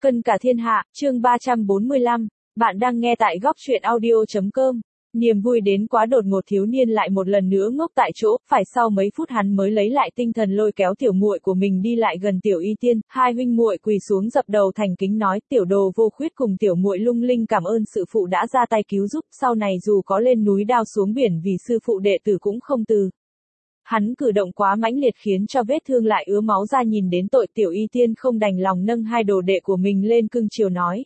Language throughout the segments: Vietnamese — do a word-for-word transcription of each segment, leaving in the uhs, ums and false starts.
Cân cả thiên hạ, chương ba trăm bốn mươi lăm, bạn đang nghe tại góc truyện audio.com. Niềm vui đến quá đột ngột, thiếu niên lại một lần nữa ngốc tại chỗ, phải sau mấy phút hắn mới lấy lại tinh thần lôi kéo tiểu muội của mình đi lại gần Tiểu Y Tiên, hai huynh muội quỳ xuống dập đầu thành kính nói, tiểu đồ Vô Khuyết cùng tiểu muội Lung Linh cảm ơn sư phụ đã ra tay cứu giúp, sau này dù có lên núi đao xuống biển vì sư phụ đệ tử cũng không từ. Hắn cử động quá mãnh liệt khiến cho vết thương lại ứa máu ra, nhìn đến tội, Tiểu Y Tiên không đành lòng nâng hai đồ đệ của mình lên cưng chiều nói.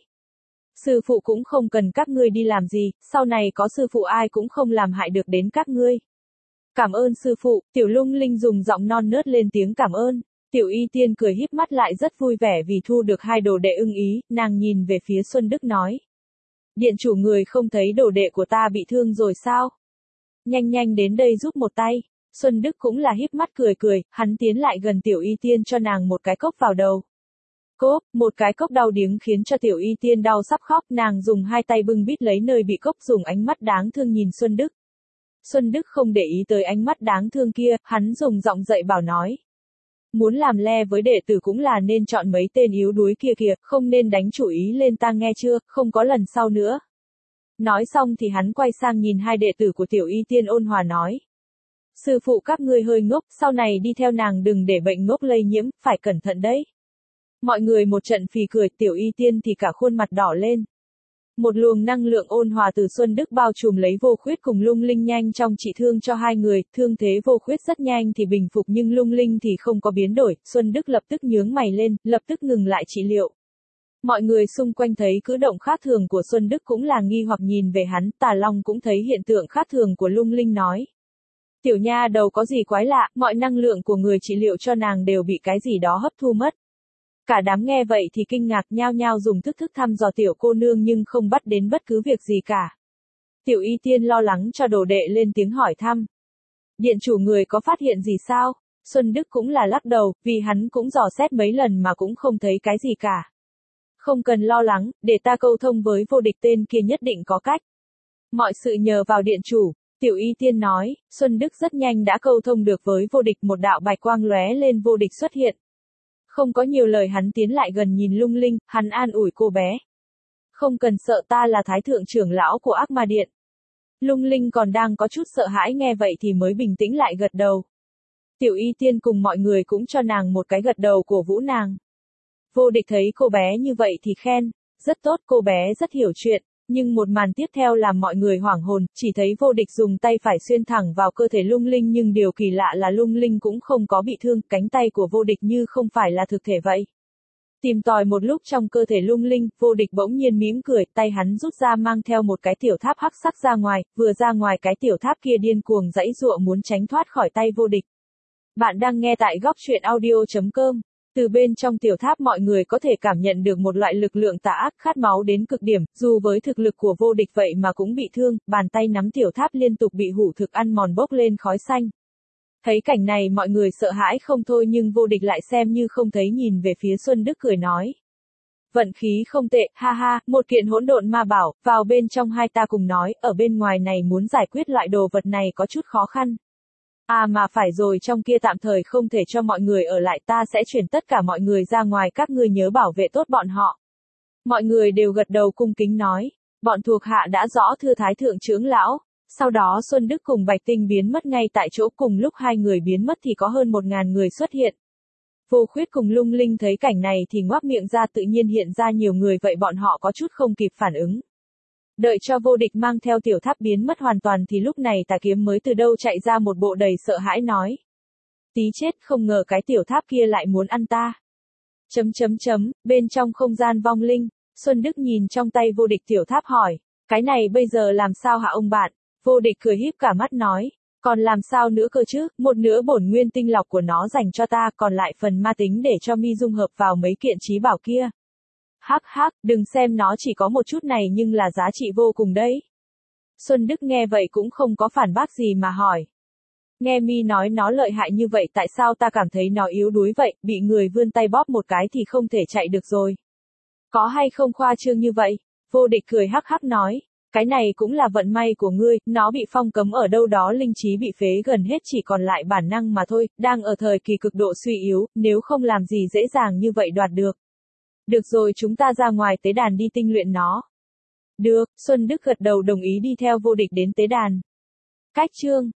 Sư phụ cũng không cần các ngươi đi làm gì, sau này có sư phụ ai cũng không làm hại được đến các ngươi. Cảm ơn sư phụ, Tiểu Lung Linh dùng giọng non nớt lên tiếng cảm ơn. Tiểu Y Tiên cười híp mắt lại rất vui vẻ vì thu được hai đồ đệ ưng ý, nàng nhìn về phía Xuân Đức nói. Điện chủ, người không thấy đồ đệ của ta bị thương rồi sao? Nhanh nhanh đến đây giúp một tay. Xuân Đức cũng là híp mắt cười cười, hắn tiến lại gần Tiểu Y Tiên cho nàng một cái cốc vào đầu. Cốp, một cái cốc đau điếng khiến cho Tiểu Y Tiên đau sắp khóc, nàng dùng hai tay bưng bít lấy nơi bị cốc, dùng ánh mắt đáng thương nhìn Xuân Đức. Xuân Đức không để ý tới ánh mắt đáng thương kia, hắn dùng giọng dạy bảo nói. Muốn làm le với đệ tử cũng là nên chọn mấy tên yếu đuối kia kìa, không nên đánh chủ ý lên ta nghe chưa, không có lần sau nữa. Nói xong thì hắn quay sang nhìn hai đệ tử của Tiểu Y Tiên ôn hòa nói. Sư phụ các ngươi hơi ngốc, sau này đi theo nàng đừng để bệnh ngốc lây nhiễm, phải cẩn thận đấy. Mọi người một trận phì cười, Tiểu Y Tiên thì cả khuôn mặt đỏ lên. Một luồng năng lượng ôn hòa từ Xuân Đức bao trùm lấy Vô Khuyết cùng Lung Linh, nhanh trong trị thương cho hai người, thương thế Vô Khuyết rất nhanh thì bình phục nhưng Lung Linh thì không có biến đổi, Xuân Đức lập tức nhướng mày lên, lập tức ngừng lại trị liệu. Mọi người xung quanh thấy cử động khác thường của Xuân Đức cũng là nghi hoặc nhìn về hắn, Tà Long cũng thấy hiện tượng khác thường của Lung Linh nói. Tiểu nha đầu có gì quái lạ, mọi năng lượng của người trị liệu cho nàng đều bị cái gì đó hấp thu mất. Cả đám nghe vậy thì kinh ngạc nhao nhao dùng thức thức thăm dò tiểu cô nương nhưng không bắt đến bất cứ việc gì cả. Tiểu Y Tiên lo lắng cho đồ đệ lên tiếng hỏi thăm. Điện chủ, người có phát hiện gì sao? Xuân Đức cũng là lắc đầu, vì hắn cũng dò xét mấy lần mà cũng không thấy cái gì cả. Không cần lo lắng, để ta câu thông với Vô Địch, tên kia nhất định có cách. Mọi sự nhờ vào điện chủ. Tiểu Y Tiên nói, Xuân Đức rất nhanh đã câu thông được với Vô Địch, một đạo bạch quang lóe lên, Vô Địch xuất hiện. Không có nhiều lời, hắn tiến lại gần nhìn Lung Linh, hắn an ủi cô bé. Không cần sợ, ta là Thái Thượng trưởng lão của Ác Ma Điện. Lung Linh còn đang có chút sợ hãi, nghe vậy thì mới bình tĩnh lại gật đầu. Tiểu Y Tiên cùng mọi người cũng cho nàng một cái gật đầu cổ vũ nàng. Vô Địch thấy cô bé như vậy thì khen, rất tốt, cô bé rất hiểu chuyện. Nhưng một màn tiếp theo làm mọi người hoảng hồn, chỉ thấy Vô Địch dùng tay phải xuyên thẳng vào cơ thể Lung Linh, nhưng điều kỳ lạ là Lung Linh cũng không có bị thương, cánh tay của Vô Địch như không phải là thực thể vậy. Tìm tòi một lúc trong cơ thể Lung Linh, Vô Địch bỗng nhiên mỉm cười, tay hắn rút ra mang theo một cái tiểu tháp hắc sắc ra ngoài, vừa ra ngoài cái tiểu tháp kia điên cuồng giãy giụa muốn tránh thoát khỏi tay Vô Địch. Bạn đang nghe tại góc truyện audio.com. Từ bên trong tiểu tháp mọi người có thể cảm nhận được một loại lực lượng tà ác khát máu đến cực điểm, dù với thực lực của Vô Địch vậy mà cũng bị thương, bàn tay nắm tiểu tháp liên tục bị hủ thực ăn mòn bốc lên khói xanh. Thấy cảnh này mọi người sợ hãi không thôi, nhưng Vô Địch lại xem như không thấy, nhìn về phía Xuân Đức cười nói. Vận khí không tệ, ha ha, một kiện hỗn độn ma bảo, vào bên trong hai ta cùng nói, ở bên ngoài này muốn giải quyết loại đồ vật này có chút khó khăn. À mà phải rồi, trong kia tạm thời không thể cho mọi người ở lại, ta sẽ chuyển tất cả mọi người ra ngoài, các ngươi nhớ bảo vệ tốt bọn họ. Mọi người đều gật đầu cung kính nói, bọn thuộc hạ đã rõ thưa Thái Thượng trưởng lão. Sau đó Xuân Đức cùng Bạch Tinh biến mất ngay tại chỗ, cùng lúc hai người biến mất thì có hơn một ngàn người xuất hiện. Vô Khuyết cùng Lung Linh thấy cảnh này thì ngoác miệng ra, tự nhiên hiện ra nhiều người vậy bọn họ có chút không kịp phản ứng. Đợi cho Vô Địch mang theo tiểu tháp biến mất hoàn toàn thì lúc này Tà Kiếm mới từ đâu chạy ra, một bộ đầy sợ hãi nói. Tí chết, không ngờ cái tiểu tháp kia lại muốn ăn ta. Chấm chấm chấm, bên trong không gian vong linh, Xuân Đức nhìn trong tay Vô Địch tiểu tháp hỏi. Cái này bây giờ làm sao hả ông bạn? Vô Địch cười híp cả mắt nói. Còn làm sao nữa cơ chứ, một nửa bổn nguyên tinh lọc của nó dành cho ta, còn lại phần ma tính để cho mi dung hợp vào mấy kiện trí bảo kia. Hắc hắc, đừng xem nó chỉ có một chút này nhưng là giá trị vô cùng đấy. Xuân Đức nghe vậy cũng không có phản bác gì mà hỏi. Nghe mi nói nó lợi hại như vậy, tại sao ta cảm thấy nó yếu đuối vậy, bị người vươn tay bóp một cái thì không thể chạy được rồi. Có hay không khoa trương như vậy? Vô Địch cười hắc hắc nói. Cái này cũng là vận may của ngươi, nó bị phong cấm ở đâu đó, linh trí bị phế gần hết, chỉ còn lại bản năng mà thôi, đang ở thời kỳ cực độ suy yếu, nếu không làm gì dễ dàng như vậy đoạt được. Được rồi, chúng ta ra ngoài tế đàn đi tinh luyện nó. Được, Xuân Đức gật đầu đồng ý đi theo vô địch đến tế đàn. Cách chương